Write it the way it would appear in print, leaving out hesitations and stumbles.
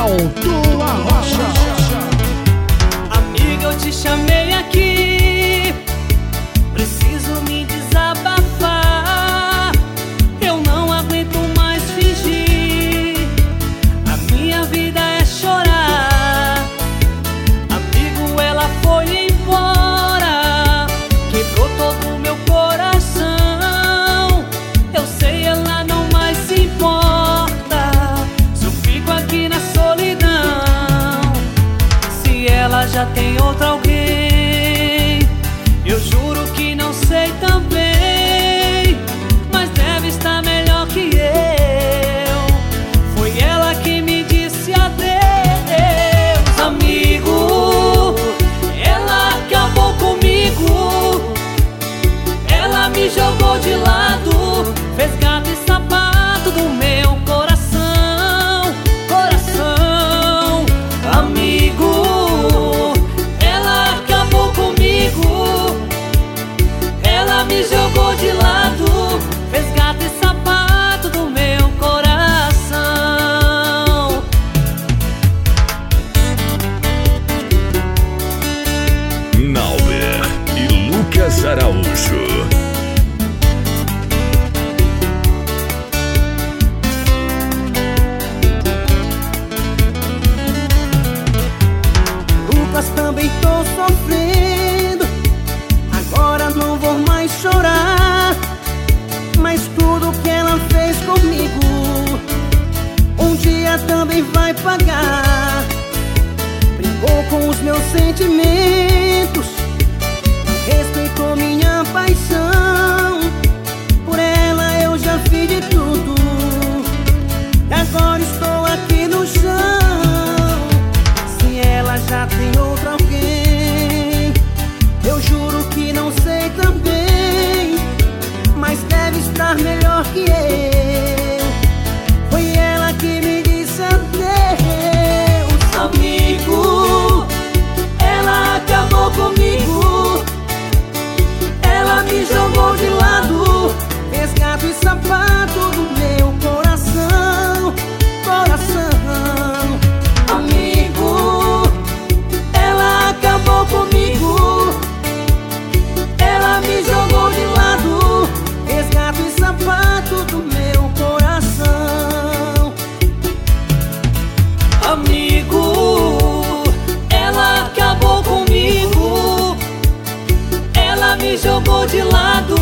Alto Arrocha. Amiga, eu te chamei aqui, preciso me desabafar. Eu não aguento mais fingir, a minha vida é chorar. Amigo, ela foi embora, quebrou todo o meu coração. Eu sei, ela não mais se importa se eu fico aqui na solidão. Se ela já tem outra alguém, eu juro que não sei também, mas deve estar melhor que eu. Foi ela que me disse adeus. Amigo, ela acabou comigo, ela me jogou de lado, fez gato e sapato do meu coração, coração. Amigo, ela acabou comigo, ela me jogou de lado, fez gato e sapato do meu coração. Nauber e Lucas Araújo. Lucas, também tô sofrendo, agora não vou mais chorar. Mas tudo que ela fez comigo, um dia também vai pagar. Brincou com os meus sentimentos, respeitou minha paixão. Por ela eu já fiz de tudo, e agora estou aqui no chão. Se ela já tem outra alguém, eu juro que não sei também, mas deve estar melhor que eu. Foi ela que me disse adeus. Amigo, ela acabou comigo, ela me jogou de lado, fez gato e sapato do meu coração, coração. Amigo, ela acabou comigo, ela me jogou de lado, fez gato e sapato do meu coração. Amigo, ela acabou comigo, ela me jogou de lado,